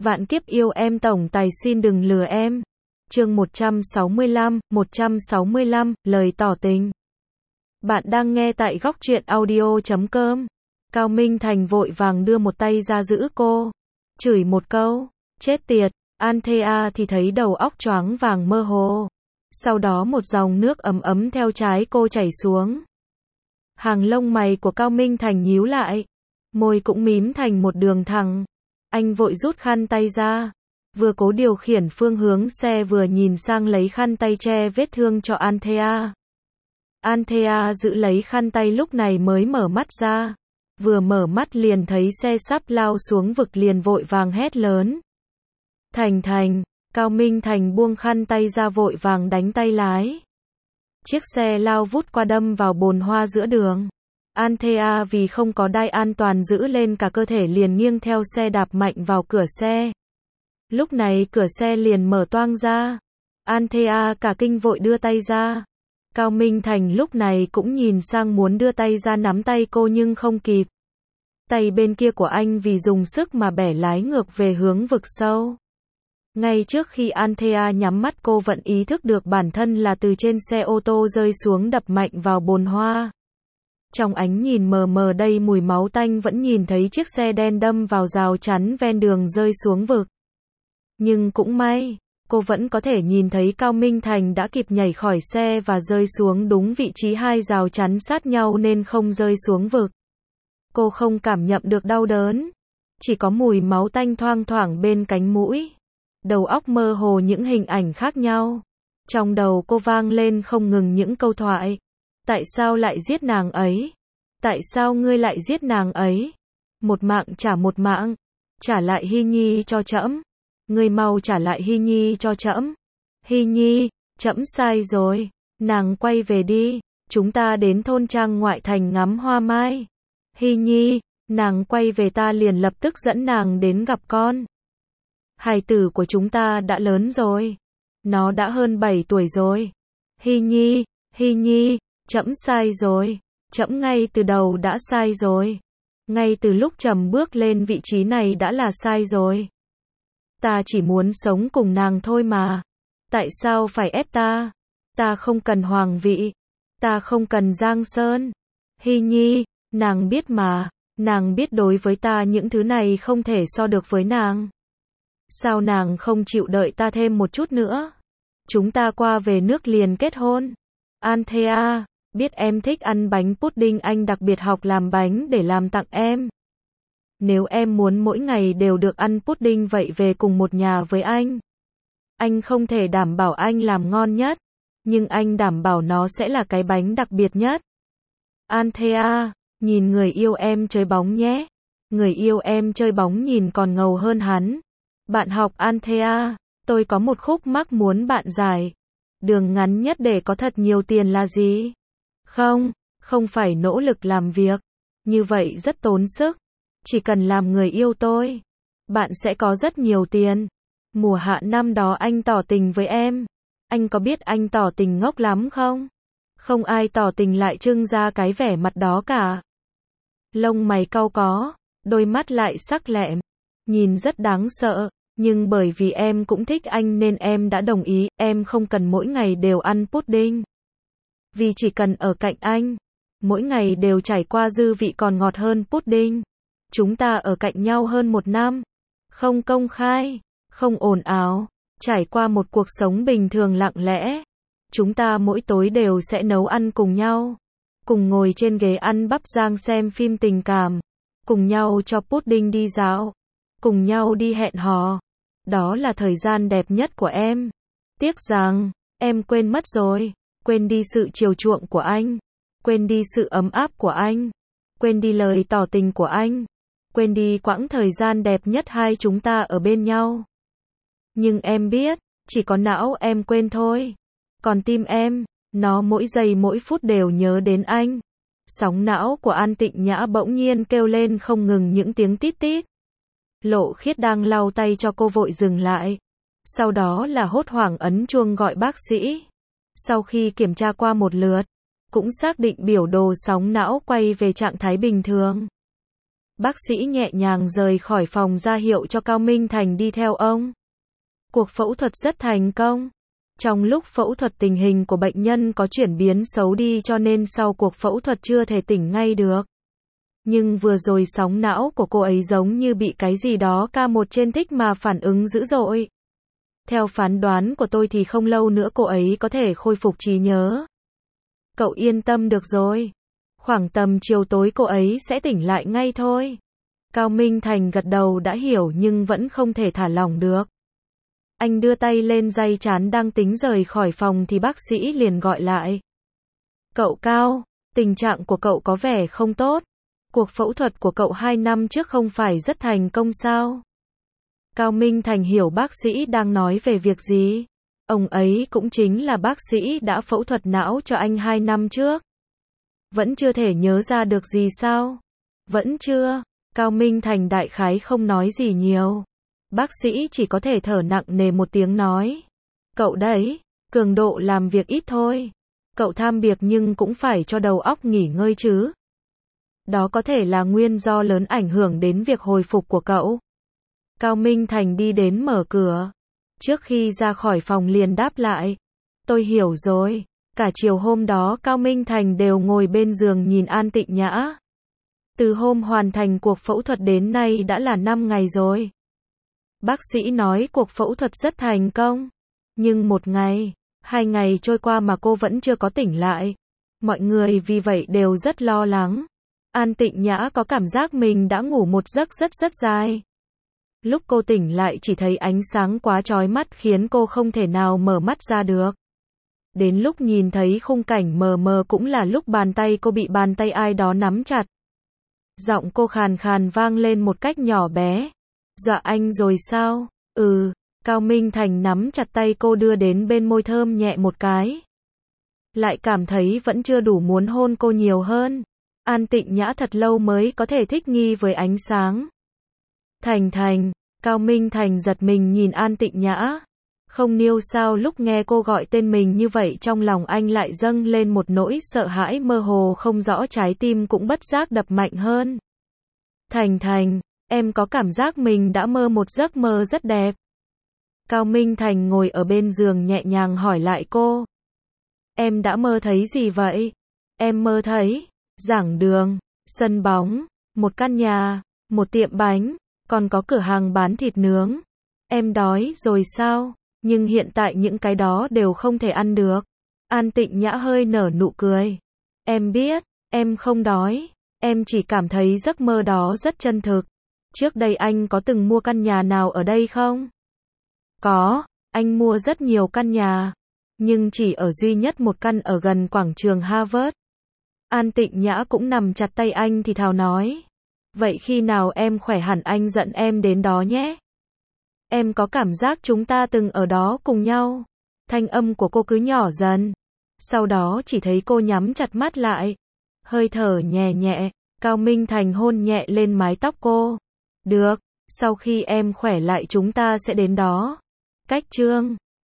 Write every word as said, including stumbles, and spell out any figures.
Vạn kiếp yêu em tổng tài xin đừng lừa em. Chương một trăm sáu mươi lăm, một trăm sáu mươi lăm, lời tỏ tình. Bạn đang nghe tại góc truyện audio chấm com. Cao Minh Thành vội vàng đưa một tay ra giữ cô. Chửi một câu, chết tiệt, Anthea thì thấy đầu óc choáng vàng mơ hồ. Sau đó một dòng nước ấm ấm theo trái cô chảy xuống. Hàng lông mày của Cao Minh Thành nhíu lại. Môi cũng mím thành một đường thẳng. Anh vội rút khăn tay ra. Vừa cố điều khiển phương hướng xe vừa nhìn sang lấy khăn tay che vết thương cho Anthea. Anthea giữ lấy khăn tay lúc này mới mở mắt ra. Vừa mở mắt liền thấy xe sắp lao xuống vực liền vội vàng hét lớn. Thành Thành, Cao Minh Thành buông khăn tay ra vội vàng đánh tay lái. Chiếc xe lao vút qua đâm vào bồn hoa giữa đường. Anthea vì không có đai an toàn giữ lên cả cơ thể liền nghiêng theo xe đạp mạnh vào cửa xe. Lúc này cửa xe liền mở toang ra. Anthea cả kinh vội đưa tay ra. Cao Minh Thành lúc này cũng nhìn sang muốn đưa tay ra nắm tay cô nhưng không kịp. Tay bên kia của anh vì dùng sức mà bẻ lái ngược về hướng vực sâu. Ngay trước khi Anthea nhắm mắt cô vẫn ý thức được bản thân là từ trên xe ô tô rơi xuống đập mạnh vào bồn hoa. Trong ánh nhìn mờ mờ đầy mùi máu tanh vẫn nhìn thấy chiếc xe đen đâm vào rào chắn ven đường rơi xuống vực. Nhưng cũng may, cô vẫn có thể nhìn thấy Cao Minh Thành đã kịp nhảy khỏi xe và rơi xuống đúng vị trí hai rào chắn sát nhau nên không rơi xuống vực. Cô không cảm nhận được đau đớn, chỉ có mùi máu tanh thoang thoảng bên cánh mũi. Đầu óc mơ hồ những hình ảnh khác nhau. Trong đầu cô vang lên không ngừng những câu thoại. Tại sao lại giết nàng ấy? Tại sao ngươi lại giết nàng ấy? Một mạng trả một mạng. Trả lại Hy Nhi cho trẫm. Ngươi mau trả lại Hy Nhi cho trẫm. Hy Nhi, trẫm sai rồi. Nàng quay về đi. Chúng ta đến thôn trang ngoại thành ngắm hoa mai. Hy Nhi, nàng quay về ta liền lập tức dẫn nàng đến gặp con. Hài tử của chúng ta đã lớn rồi. Nó đã hơn bảy tuổi rồi. Hy Nhi, Hy Nhi, trẫm sai rồi. Trẫm ngay từ đầu đã sai rồi. Ngay từ lúc trẫm bước lên vị trí này đã là sai rồi. Ta chỉ muốn sống cùng nàng thôi mà. Tại sao phải ép ta? Ta không cần hoàng vị. Ta không cần giang sơn. Hy Nhi, nàng biết mà. Nàng biết đối với ta những thứ này không thể so được với nàng. Sao nàng không chịu đợi ta thêm một chút nữa? Chúng ta qua về nước liền kết hôn. Anthea, biết em thích ăn bánh pudding anh đặc biệt học làm bánh để làm tặng em. Nếu em muốn mỗi ngày đều được ăn pudding vậy về cùng một nhà với anh. Anh không thể đảm bảo anh làm ngon nhất, nhưng anh đảm bảo nó sẽ là cái bánh đặc biệt nhất. Anthea, nhìn người yêu em chơi bóng nhé. Người yêu em chơi bóng nhìn còn ngầu hơn hắn. Bạn học Anthea, tôi có một khúc mắc muốn bạn giải. Đường ngắn nhất để có thật nhiều tiền là gì? Không, không phải nỗ lực làm việc. Như vậy rất tốn sức. Chỉ cần làm người yêu tôi, bạn sẽ có rất nhiều tiền. Mùa hạ năm đó anh tỏ tình với em. Anh có biết anh tỏ tình ngốc lắm không? Không ai tỏ tình lại trưng ra cái vẻ mặt đó cả. Lông mày cau có, đôi mắt lại sắc lẹm. Nhìn rất đáng sợ. Nhưng bởi vì em cũng thích anh nên em đã đồng ý, em không cần mỗi ngày đều ăn pudding. Vì chỉ cần ở cạnh anh, mỗi ngày đều trải qua dư vị còn ngọt hơn pudding. Chúng ta ở cạnh nhau hơn một năm, không công khai, không ồn ào, trải qua một cuộc sống bình thường lặng lẽ. Chúng ta mỗi tối đều sẽ nấu ăn cùng nhau, cùng ngồi trên ghế ăn bắp rang xem phim tình cảm, cùng nhau cho pudding đi dạo, cùng nhau đi hẹn hò. Đó là thời gian đẹp nhất của em. Tiếc rằng, em quên mất rồi. Quên đi sự chiều chuộng của anh. Quên đi sự ấm áp của anh. Quên đi lời tỏ tình của anh. Quên đi quãng thời gian đẹp nhất hai chúng ta ở bên nhau. Nhưng em biết, chỉ có não em quên thôi. Còn tim em, nó mỗi giây mỗi phút đều nhớ đến anh. Sóng não của An Tịnh Nhã bỗng nhiên kêu lên không ngừng những tiếng tít tít. Lộ Khiết đang lau tay cho cô vội dừng lại. Sau đó là hốt hoảng ấn chuông gọi bác sĩ. Sau khi kiểm tra qua một lượt, cũng xác định biểu đồ sóng não quay về trạng thái bình thường. Bác sĩ nhẹ nhàng rời khỏi phòng ra hiệu cho Cao Minh Thành đi theo ông. Cuộc phẫu thuật rất thành công. Trong lúc phẫu thuật tình hình của bệnh nhân có chuyển biến xấu đi cho nên sau cuộc phẫu thuật chưa thể tỉnh ngay được. Nhưng vừa rồi sóng não của cô ấy giống như bị cái gì đó ca một trên thích mà phản ứng dữ dội. Theo phán đoán của tôi thì không lâu nữa cô ấy có thể khôi phục trí nhớ. Cậu yên tâm được rồi. Khoảng tầm chiều tối cô ấy sẽ tỉnh lại ngay thôi. Cao Minh Thành gật đầu đã hiểu nhưng vẫn không thể thả lỏng được. Anh đưa tay lên day trán đang tính rời khỏi phòng thì bác sĩ liền gọi lại. Cậu Cao, tình trạng của cậu có vẻ không tốt. Cuộc phẫu thuật của cậu hai năm trước không phải rất thành công sao? Cao Minh Thành hiểu bác sĩ đang nói về việc gì. Ông ấy cũng chính là bác sĩ đã phẫu thuật não cho anh hai năm trước. Vẫn chưa thể nhớ ra được gì sao? Vẫn chưa. Cao Minh Thành đại khái không nói gì nhiều. Bác sĩ chỉ có thể thở nặng nề một tiếng nói. Cậu đấy, cường độ làm việc ít thôi. Cậu tham việc nhưng cũng phải cho đầu óc nghỉ ngơi chứ. Đó có thể là nguyên do lớn ảnh hưởng đến việc hồi phục của cậu. Cao Minh Thành đi đến mở cửa. Trước khi ra khỏi phòng liền đáp lại. Tôi hiểu rồi. Cả chiều hôm đó Cao Minh Thành đều ngồi bên giường nhìn An Tịnh Nhã. Từ hôm hoàn thành cuộc phẫu thuật đến nay đã là năm ngày rồi. Bác sĩ nói cuộc phẫu thuật rất thành công. Nhưng một ngày, hai ngày trôi qua mà cô vẫn chưa có tỉnh lại. Mọi người vì vậy đều rất lo lắng. An Tịnh Nhã có cảm giác mình đã ngủ một giấc rất rất dài. Lúc cô tỉnh lại chỉ thấy ánh sáng quá chói mắt khiến cô không thể nào mở mắt ra được. Đến lúc nhìn thấy khung cảnh mờ mờ cũng là lúc bàn tay cô bị bàn tay ai đó nắm chặt. Giọng cô khàn khàn vang lên một cách nhỏ bé. Dọa anh rồi sao? Ừ, Cao Minh Thành nắm chặt tay cô đưa đến bên môi thơm nhẹ một cái. Lại cảm thấy vẫn chưa đủ muốn hôn cô nhiều hơn. An Tịnh Nhã thật lâu mới có thể thích nghi với ánh sáng. Thành Thành, Cao Minh Thành giật mình nhìn An Tịnh Nhã. Không hiểu sao lúc nghe cô gọi tên mình như vậy trong lòng anh lại dâng lên một nỗi sợ hãi mơ hồ không rõ, trái tim cũng bất giác đập mạnh hơn. Thành Thành, em có cảm giác mình đã mơ một giấc mơ rất đẹp. Cao Minh Thành ngồi ở bên giường nhẹ nhàng hỏi lại cô. Em đã mơ thấy gì vậy? Em mơ thấy giảng đường, sân bóng, một căn nhà, một tiệm bánh, còn có cửa hàng bán thịt nướng. Em đói rồi sao? Nhưng hiện tại những cái đó đều không thể ăn được. An Tịnh Nhã hơi nở nụ cười. Em biết, em không đói. Em chỉ cảm thấy giấc mơ đó rất chân thực. Trước đây anh có từng mua căn nhà nào ở đây không? Có, anh mua rất nhiều căn nhà. Nhưng chỉ ở duy nhất một căn ở gần quảng trường Harvard. An Tịnh Nhã cũng nằm chặt tay anh thì thào nói. Vậy khi nào em khỏe hẳn anh dẫn em đến đó nhé. Em có cảm giác chúng ta từng ở đó cùng nhau. Thanh âm của cô cứ nhỏ dần. Sau đó chỉ thấy cô nhắm chặt mắt lại. Hơi thở nhẹ nhẹ. Cao Minh Thành hôn nhẹ lên mái tóc cô. Được, sau khi em khỏe lại chúng ta sẽ đến đó. Cách chương